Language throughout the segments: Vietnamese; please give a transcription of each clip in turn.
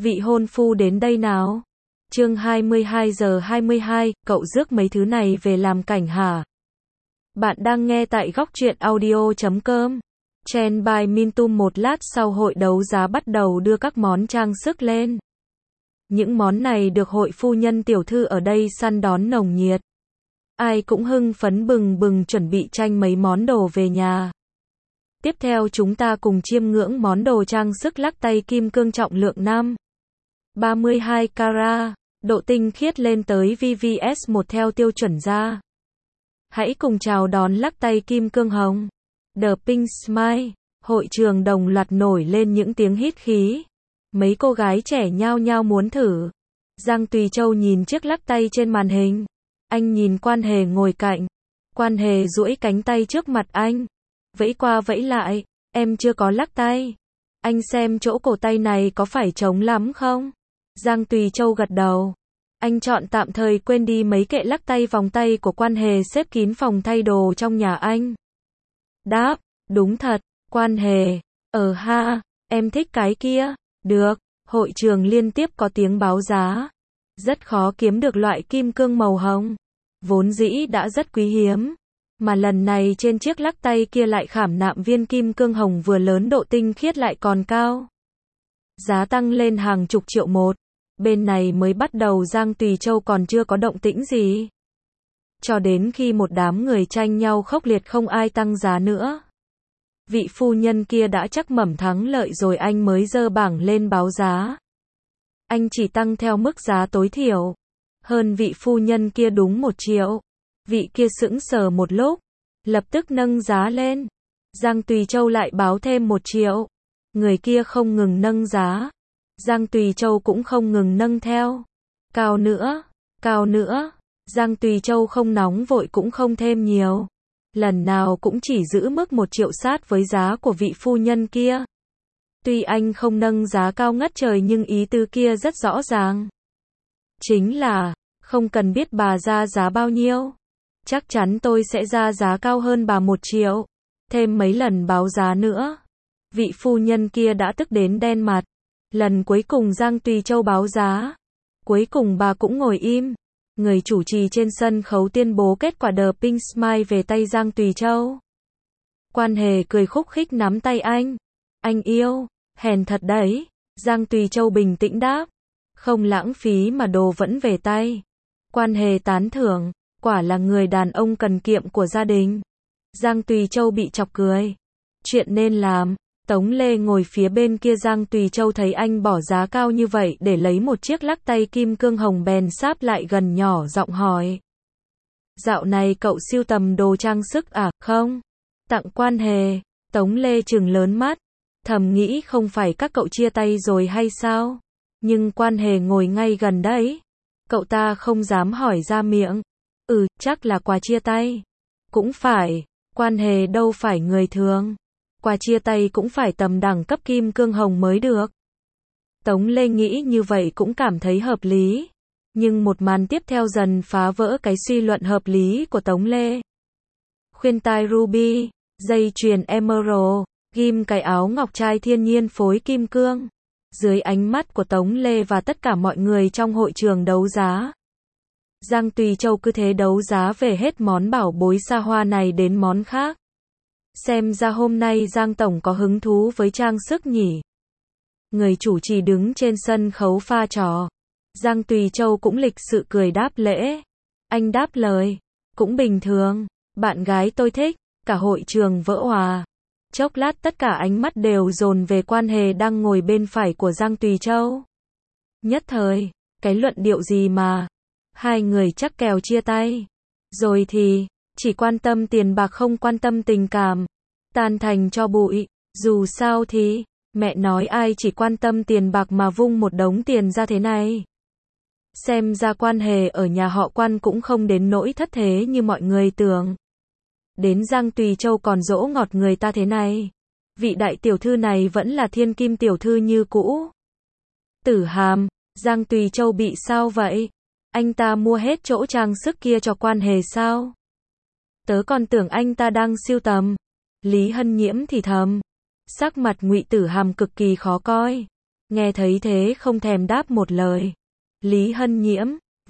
vị hôn phu đến đây nào. Chương 22:22, cậu rước mấy thứ này về làm cảnh hả? Bạn đang nghe tại góc truyện audio.com. Chen by Mintum. Một lát sau hội đấu giá bắt đầu đưa các món trang sức lên. Những món này được hội phu nhân tiểu thư ở đây săn đón nồng nhiệt. Ai cũng hưng phấn bừng bừng chuẩn bị tranh mấy món đồ về nhà. Tiếp theo chúng ta cùng chiêm ngưỡng món đồ trang sức lắc tay kim cương trọng lượng 32 carat, độ tinh khiết lên tới VVS1 theo tiêu chuẩn ra. Hãy cùng chào đón lắc tay kim cương hồng. The Pink Smile. Hội trường đồng loạt nổi lên những tiếng hít khí. Mấy cô gái trẻ nhao nhao muốn thử. Giang Tùy Châu nhìn chiếc lắc tay trên màn hình. Anh nhìn Quan Hề ngồi cạnh. Quan Hề duỗi cánh tay trước mặt anh. Vẫy qua vẫy lại. Em chưa có lắc tay. Anh xem chỗ cổ tay này có phải trống lắm không? Giang Tùy Châu gật đầu. Anh chọn tạm thời quên đi mấy kệ lắc tay vòng tay của Quan Hề xếp kín phòng thay đồ trong nhà anh. Đáp, đúng thật, Quan Hề, ha, em thích cái kia, được, hội trường liên tiếp có tiếng báo giá. Rất khó kiếm được loại kim cương màu hồng, vốn dĩ đã rất quý hiếm, mà lần này trên chiếc lắc tay kia lại khảm nạm viên kim cương hồng vừa lớn độ tinh khiết lại còn cao. Giá tăng lên hàng chục triệu một. Bên này mới bắt đầu Giang Tùy Châu còn chưa có động tĩnh gì. Cho đến khi một đám người tranh nhau khốc liệt không ai tăng giá nữa. Vị phu nhân kia đã chắc mẩm thắng lợi rồi anh mới giơ bảng lên báo giá. Anh chỉ tăng theo mức giá tối thiểu. Hơn vị phu nhân kia đúng 1 triệu. Vị kia sững sờ một lúc. Lập tức nâng giá lên. Giang Tùy Châu lại báo thêm 1 triệu. Người kia không ngừng nâng giá. Giang Tùy Châu cũng không ngừng nâng theo. Cao nữa, cao nữa. Giang Tùy Châu không nóng vội cũng không thêm nhiều. Lần nào cũng chỉ giữ mức 1 triệu sát với giá của vị phu nhân kia. Tuy anh không nâng giá cao ngất trời nhưng ý tứ kia rất rõ ràng. Chính là, không cần biết bà ra giá bao nhiêu. Chắc chắn tôi sẽ ra giá cao hơn bà 1 triệu. Thêm mấy lần báo giá nữa. Vị phu nhân kia đã tức đến đen mặt. Lần cuối cùng Giang Tùy Châu báo giá. Cuối cùng bà cũng ngồi im. Người chủ trì trên sân khấu tuyên bố kết quả The Pink Smile về tay Giang Tùy Châu. Quan Hề cười khúc khích nắm tay anh. Anh yêu, hèn thật đấy. Giang Tùy Châu bình tĩnh đáp. Không lãng phí mà đồ vẫn về tay. Quan Hề tán thưởng. Quả là người đàn ông cần kiệm của gia đình. Giang Tùy Châu bị chọc cười. Chuyện nên làm. Tống Lê ngồi phía bên kia. Giang Tùy Châu thấy anh bỏ giá cao như vậy để lấy một chiếc lắc tay kim cương hồng bèn sáp lại gần nhỏ giọng hỏi. Dạo này cậu sưu tầm đồ trang sức à, không? Tặng Quan Hề. Tống Lê trừng lớn mắt. Thầm nghĩ không phải các cậu chia tay rồi hay sao? Nhưng Quan Hề ngồi ngay gần đấy. Cậu ta không dám hỏi ra miệng. Chắc là quà chia tay. Cũng phải, Quan Hề đâu phải người thường. Quà chia tay cũng phải tầm đẳng cấp kim cương hồng mới được. Tống Lê nghĩ như vậy cũng cảm thấy hợp lý. Nhưng một màn tiếp theo dần phá vỡ cái suy luận hợp lý của Tống Lê. Khuyên tai ruby, dây chuyền emerald, ghim cái áo ngọc trai thiên nhiên phối kim cương. Dưới ánh mắt của Tống Lê và tất cả mọi người trong hội trường đấu giá. Giang Tùy Châu cứ thế đấu giá về hết món bảo bối xa hoa này đến món khác. Xem ra hôm nay Giang Tổng có hứng thú với trang sức nhỉ. Người chủ trì đứng trên sân khấu pha trò. Giang Tùy Châu cũng lịch sự cười đáp lễ. Anh đáp lời. Cũng bình thường. Bạn gái tôi thích. Cả hội trường vỡ òa. Chốc lát tất cả ánh mắt đều dồn về Quan Hề đang ngồi bên phải của Giang Tùy Châu. Nhất thời. Cái luận điệu gì mà. Hai người chắc kèo chia tay. Rồi thì. Chỉ quan tâm tiền bạc không quan tâm tình cảm. Tan thành cho bụi. Dù sao thì. Mẹ nói ai chỉ quan tâm tiền bạc mà vung một đống tiền ra thế này. Xem ra Quan Hề ở nhà họ Quan cũng không đến nỗi thất thế như mọi người tưởng. Đến Giang Tùy Châu còn dỗ ngọt người ta thế này. Vị đại tiểu thư này vẫn là thiên kim tiểu thư như cũ. Tử Hàm, Giang Tùy Châu bị sao vậy? Anh ta mua hết chỗ trang sức kia cho Quan Hề sao? Tớ còn tưởng anh ta đang sưu tầm. Lý Hân Nhiễm thì thầm. Sắc mặt Ngụy Tử Hàm cực kỳ khó coi. Nghe thấy thế không thèm đáp một lời. Lý Hân Nhiễm,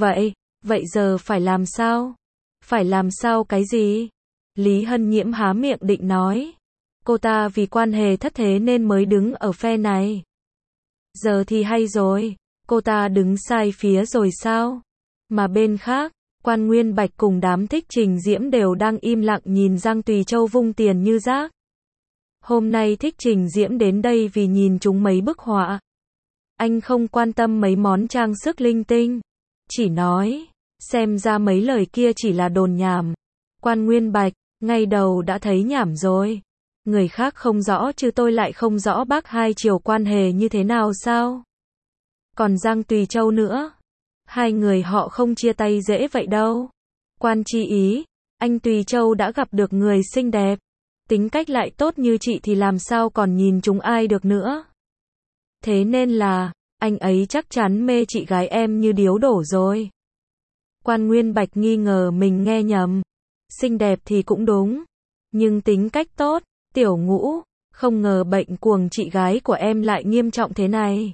vậy giờ phải làm sao? Phải làm sao cái gì? Lý Hân Nhiễm há miệng định nói. Cô ta vì quan hệ thất thế nên mới đứng ở phe này. Giờ thì hay rồi, cô ta đứng sai phía rồi sao? Mà bên khác, Quan Nguyên Bạch cùng đám Thích Trình Diễm đều đang im lặng nhìn Giang Tùy Châu vung tiền như rác. Hôm nay Thích Trình Diễm đến đây vì nhìn chúng mấy bức họa. Anh không quan tâm mấy món trang sức linh tinh. Chỉ nói, xem ra mấy lời kia chỉ là đồn nhảm. Quan Nguyên Bạch, ngay đầu đã thấy nhảm rồi. Người khác không rõ chứ tôi lại không rõ bác hai chiều quan hệ như thế nào sao? Còn Giang Tùy Châu nữa. Hai người họ không chia tay dễ vậy đâu. Quan Chi Ý, anh Tùy Châu đã gặp được người xinh đẹp. Tính cách lại tốt như chị thì làm sao còn nhìn chúng ai được nữa. Thế nên là, anh ấy chắc chắn mê chị gái em như điếu đổ rồi. Quan Nguyên Bạch nghi ngờ mình nghe nhầm. Xinh đẹp thì cũng đúng. Nhưng tính cách tốt, Tiểu Ngũ, không ngờ bệnh cuồng chị gái của em lại nghiêm trọng thế này.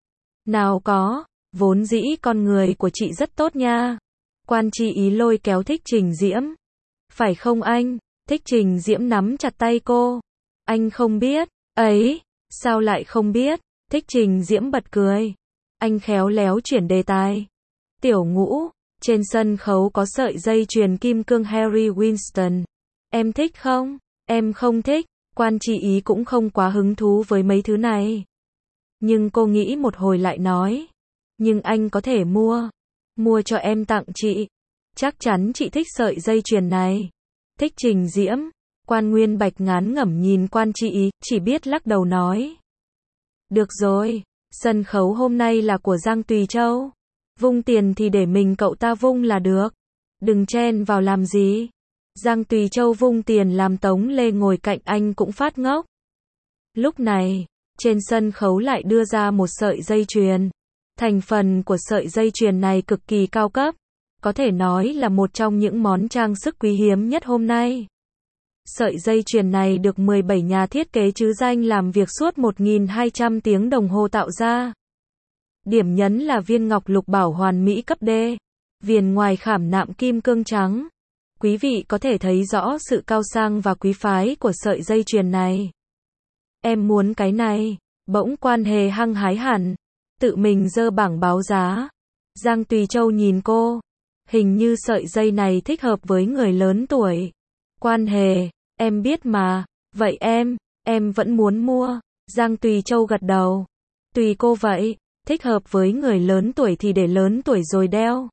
Nào có, vốn dĩ con người của chị rất tốt nha. Quan Chi Ý lôi kéo Thích Trình Diễm. Phải không anh? Thích Trình Diễm nắm chặt tay cô. Anh không biết. Ấy, sao lại không biết? Thích Trình Diễm bật cười. Anh khéo léo chuyển đề tài. Tiểu Ngũ, trên sân khấu có sợi dây chuyền kim cương Harry Winston. Em thích không? Em không thích. Quan Chi Ý cũng không quá hứng thú với mấy thứ này. Nhưng cô nghĩ một hồi lại nói. Nhưng anh có thể mua. Mua cho em tặng chị. Chắc chắn chị thích sợi dây chuyền này. Thích Trình Diễm. Quan Nguyên Bạch ngán ngẩm nhìn Quan Chi Ý, chỉ biết lắc đầu nói. Được rồi, sân khấu hôm nay là của Giang Tùy Châu. Vung tiền thì để mình cậu ta vung là được. Đừng chen vào làm gì. Giang Tùy Châu vung tiền làm Tống Lê ngồi cạnh anh cũng phát ngốc. Lúc này, trên sân khấu lại đưa ra một sợi dây chuyền. Thành phần của sợi dây chuyền này cực kỳ cao cấp. Có thể nói là một trong những món trang sức quý hiếm nhất hôm nay. Sợi dây chuyền này được 17 nhà thiết kế trứ danh làm việc suốt 1.200 tiếng đồng hồ tạo ra. Điểm nhấn là viên ngọc lục bảo hoàn mỹ cấp D. Viền ngoài khảm nạm kim cương trắng. Quý vị có thể thấy rõ sự cao sang và quý phái của sợi dây chuyền này. Em muốn cái này. Bỗng Quan Hề hăng hái hẳn. Tự mình giơ bảng báo giá. Giang Tùy Châu nhìn cô. Hình như sợi dây này thích hợp với người lớn tuổi. Quan Hề, em biết mà. Vậy em vẫn muốn mua. Giang Tùy Châu gật đầu. Tùy cô vậy. Thích hợp với người lớn tuổi thì để lớn tuổi rồi đeo.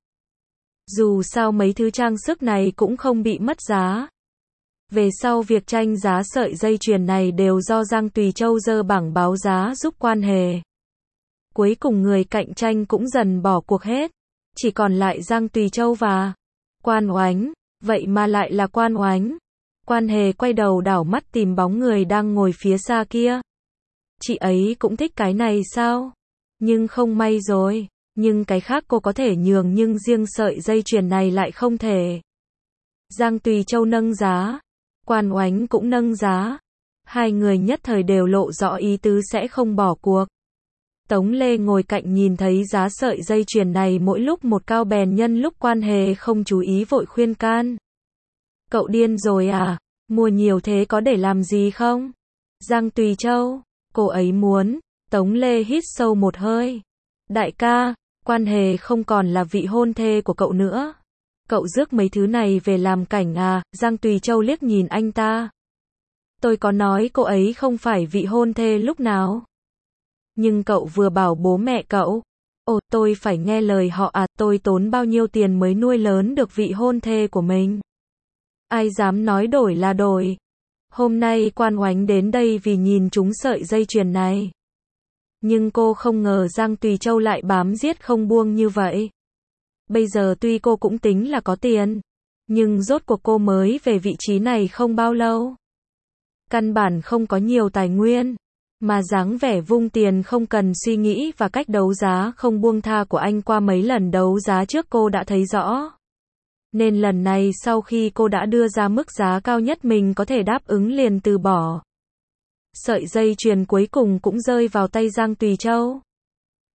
Dù sao mấy thứ trang sức này cũng không bị mất giá. Về sau việc tranh giá sợi dây chuyền này đều do Giang Tùy Châu giơ bảng báo giá giúp Quan Hề. Cuối cùng người cạnh tranh cũng dần bỏ cuộc hết. Chỉ còn lại Giang Tùy Châu và Quan Oánh. Vậy mà lại là Quan Oánh. Quan Hề quay đầu đảo mắt tìm bóng người đang ngồi phía xa kia. Chị ấy cũng thích cái này sao? Nhưng không may rồi. Nhưng cái khác cô có thể nhường nhưng riêng sợi dây chuyền này lại không thể. Giang Tùy Châu nâng giá. Quan Oánh cũng nâng giá. Hai người nhất thời đều lộ rõ ý tứ sẽ không bỏ cuộc. Tống Lê ngồi cạnh nhìn thấy giá sợi dây chuyền này mỗi lúc một cao bèn nhân lúc Quan Hề không chú ý vội khuyên can. Cậu điên rồi à? Mua nhiều thế có để làm gì không? Giang Tùy Châu, cô ấy muốn. Tống Lê hít sâu một hơi. Đại ca, Quan Hề không còn là vị hôn thê của cậu nữa. Cậu rước mấy thứ này về làm cảnh à? Giang Tùy Châu liếc nhìn anh ta. Tôi có nói cô ấy không phải vị hôn thê lúc nào. Nhưng cậu vừa bảo bố mẹ cậu. Ồ, tôi phải nghe lời họ à? Tôi tốn bao nhiêu tiền mới nuôi lớn được vị hôn thê của mình. Ai dám nói đổi là đổi. Hôm nay Quan Oánh đến đây vì nhìn chúng sợi dây chuyền này. Nhưng cô không ngờ Giang Tùy Châu lại bám giết không buông như vậy. Bây giờ tuy cô cũng tính là có tiền. Nhưng rốt cuộc cô mới về vị trí này không bao lâu. Căn bản không có nhiều tài nguyên. Mà dáng vẻ vung tiền không cần suy nghĩ và cách đấu giá không buông tha của anh qua mấy lần đấu giá trước cô đã thấy rõ. Nên lần này sau khi cô đã đưa ra mức giá cao nhất mình có thể đáp ứng liền từ bỏ. Sợi dây chuyền cuối cùng cũng rơi vào tay Giang Tùy Châu.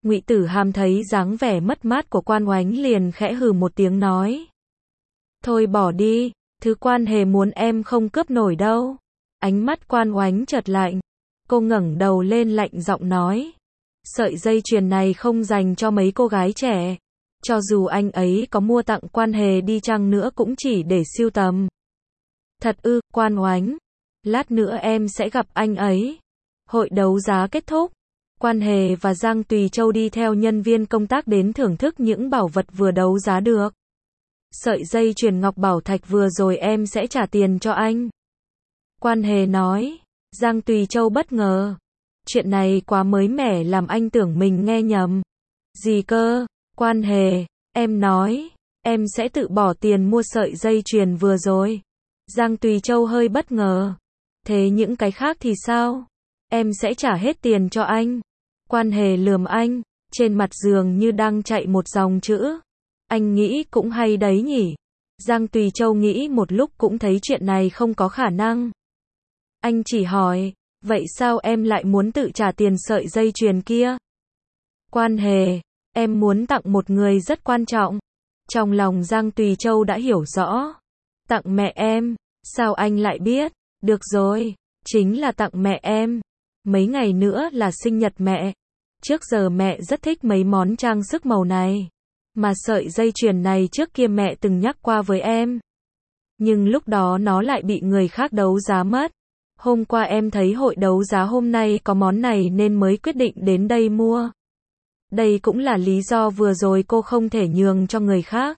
Ngụy Tử Hàm thấy dáng vẻ mất mát của Quan Oánh liền khẽ hừ một tiếng nói. Thôi bỏ đi, thứ Quan Hề muốn em không cướp nổi đâu. Ánh mắt Quan Oánh chợt lạnh. Cô ngẩng đầu lên lạnh giọng nói. Sợi dây chuyền này không dành cho mấy cô gái trẻ. Cho dù anh ấy có mua tặng Quan Hề đi chăng nữa cũng chỉ để sưu tầm. Thật ư, Quan Oánh. Lát nữa em sẽ gặp anh ấy. Hội đấu giá kết thúc. Quan Hề và Giang Tùy Châu đi theo nhân viên công tác đến thưởng thức những bảo vật vừa đấu giá được. Sợi dây chuyền ngọc bảo thạch vừa rồi em sẽ trả tiền cho anh. Quan Hề nói. Giang Tùy Châu bất ngờ. Chuyện này quá mới mẻ làm anh tưởng mình nghe nhầm. Gì cơ? Quan Hề, em nói, em sẽ tự bỏ tiền mua sợi dây chuyền vừa rồi. Giang Tùy Châu hơi bất ngờ. Thế những cái khác thì sao? Em sẽ trả hết tiền cho anh. Quan Hề lườm anh, trên mặt dường như đang chạy một dòng chữ. Anh nghĩ cũng hay đấy nhỉ. Giang Tùy Châu nghĩ một lúc cũng thấy chuyện này không có khả năng. Anh chỉ hỏi, vậy sao em lại muốn tự trả tiền sợi dây chuyền kia? Quan Hề, em muốn tặng một người rất quan trọng. Trong lòng Giang Tùy Châu đã hiểu rõ. Tặng mẹ em, sao anh lại biết? Được rồi, chính là tặng mẹ em. Mấy ngày nữa là sinh nhật mẹ. Trước giờ mẹ rất thích mấy món trang sức màu này. Mà sợi dây chuyền này trước kia mẹ từng nhắc qua với em. Nhưng lúc đó nó lại bị người khác đấu giá mất. Hôm qua em thấy hội đấu giá hôm nay có món này nên mới quyết định đến đây mua. Đây cũng là lý do vừa rồi cô không thể nhường cho người khác.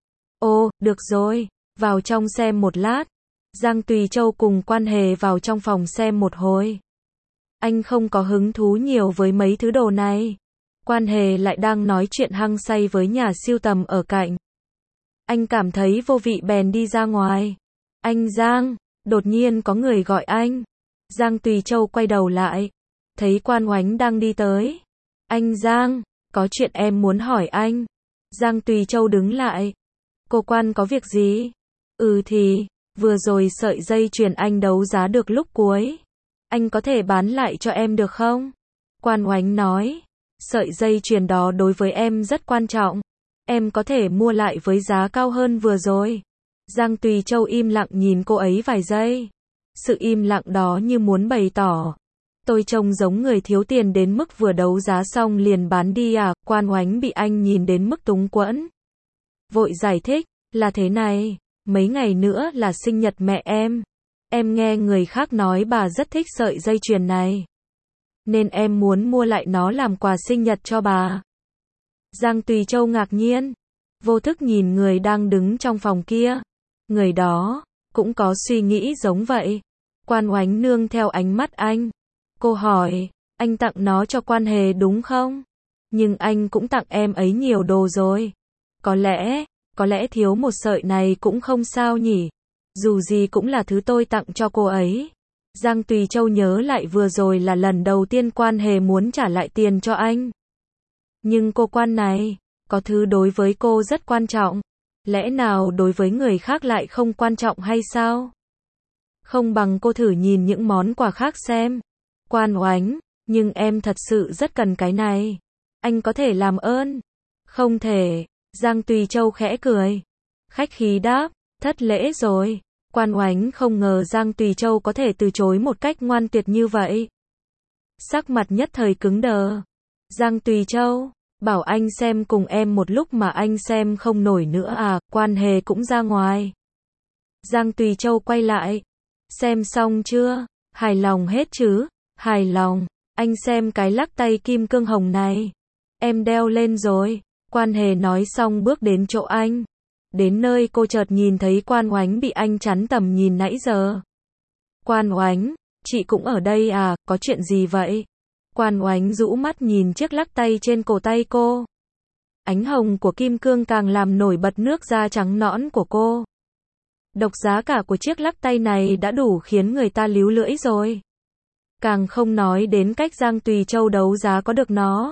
Ô, được rồi, vào trong xem một lát. Giang Tùy Châu cùng Quan Hề vào trong phòng xem một hồi. Anh không có hứng thú nhiều với mấy thứ đồ này. Quan Hề lại đang nói chuyện hăng say với nhà sưu tầm ở cạnh. Anh cảm thấy vô vị bèn đi ra ngoài. Anh Giang, đột nhiên có người gọi anh. Giang Tùy Châu quay đầu lại. Thấy Quan Oánh đang đi tới. Anh Giang, có chuyện em muốn hỏi anh. Giang Tùy Châu đứng lại. Cô Quan có việc gì? Thì, vừa rồi sợi dây chuyền anh đấu giá được lúc cuối. Anh có thể bán lại cho em được không? Quan Oánh nói. Sợi dây chuyền đó đối với em rất quan trọng. Em có thể mua lại với giá cao hơn vừa rồi. Giang Tùy Châu im lặng nhìn cô ấy vài giây. Sự im lặng đó như muốn bày tỏ. Tôi trông giống người thiếu tiền đến mức vừa đấu giá xong liền bán đi à? Quan Oánh bị anh nhìn đến mức túng quẫn. Vội giải thích, là thế này, mấy ngày nữa là sinh nhật mẹ em. Em nghe người khác nói bà rất thích sợi dây chuyền này. Nên em muốn mua lại nó làm quà sinh nhật cho bà. Giang Tùy Châu ngạc nhiên. Vô thức nhìn người đang đứng trong phòng kia. Người đó, cũng có suy nghĩ giống vậy. Quan Oánh nương theo ánh mắt anh. Cô hỏi, anh tặng nó cho Quan Hề đúng không? Nhưng anh cũng tặng em ấy nhiều đồ rồi. Có lẽ thiếu một sợi này cũng không sao nhỉ. Dù gì cũng là thứ tôi tặng cho cô ấy. Giang Tùy Châu nhớ lại vừa rồi là lần đầu tiên Quan Hề muốn trả lại tiền cho anh. Nhưng cô Quan này, có thứ đối với cô rất quan trọng. Lẽ nào đối với người khác lại không quan trọng hay sao? Không bằng cô thử nhìn những món quà khác xem. Quan Oánh, nhưng em thật sự rất cần cái này. Anh có thể làm ơn. Không thể. Giang Tùy Châu khẽ cười. Khách khí đáp, thất lễ rồi. Quan Oánh không ngờ Giang Tùy Châu có thể từ chối một cách ngoan tuyệt như vậy. Sắc mặt nhất thời cứng đờ. Giang Tùy Châu, bảo anh xem cùng em một lúc mà anh xem không nổi nữa à? Quan Hề cũng ra ngoài. Giang Tùy Châu quay lại. Xem xong chưa? Hài lòng hết chứ? Hài lòng. Anh xem cái lắc tay kim cương hồng này. Em đeo lên rồi. Quan Hề nói xong bước đến chỗ anh. Đến nơi cô chợt nhìn thấy Quan Oánh bị anh chắn tầm nhìn nãy giờ. Quan Oánh, chị cũng ở đây à, có chuyện gì vậy? Quan Oánh rũ mắt nhìn chiếc lắc tay trên cổ tay cô. Ánh hồng của kim cương càng làm nổi bật nước da trắng nõn của cô. Độc giá cả của chiếc lắc tay này đã đủ khiến người ta líu lưỡi rồi. Càng không nói đến cách Giang Tùy Châu đấu giá có được nó.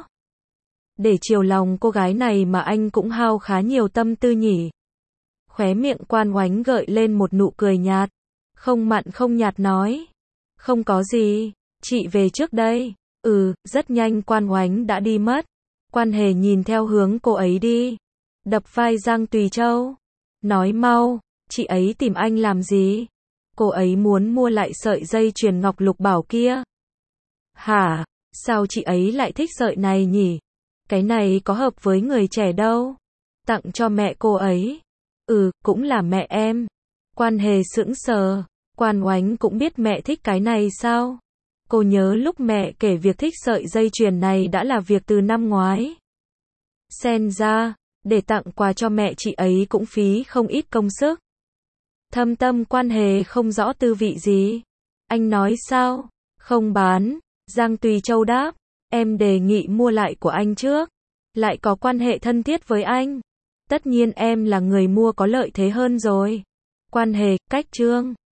Để chiều lòng cô gái này mà anh cũng hao khá nhiều tâm tư nhỉ. Khóe miệng Quan Oánh gợi lên một nụ cười nhạt. Không mặn không nhạt nói. Không có gì, chị về trước đây. Rất nhanh Quan Oánh đã đi mất. Quan Hề nhìn theo hướng cô ấy đi. Đập vai Giang Tùy Châu. Nói mau, chị ấy tìm anh làm gì? Cô ấy muốn mua lại sợi dây chuyền ngọc lục bảo kia. Hả? Sao chị ấy lại thích sợi này nhỉ? Cái này có hợp với người trẻ đâu. Tặng cho mẹ cô ấy. Cũng là mẹ em. Quan Hề sững sờ. Quan Oánh cũng biết mẹ thích cái này sao? Cô nhớ lúc mẹ kể việc thích sợi dây chuyền này đã là việc từ năm ngoái. Xem ra, để tặng quà cho mẹ chị ấy cũng phí không ít công sức. Thâm tâm Quan Hề không rõ tư vị gì. Anh nói sao? Không bán. Giang Tùy Châu đáp. Em đề nghị mua lại của anh trước. Lại có quan hệ thân thiết với anh. Tất nhiên em là người mua có lợi thế hơn rồi. Quan Hề, cách trương.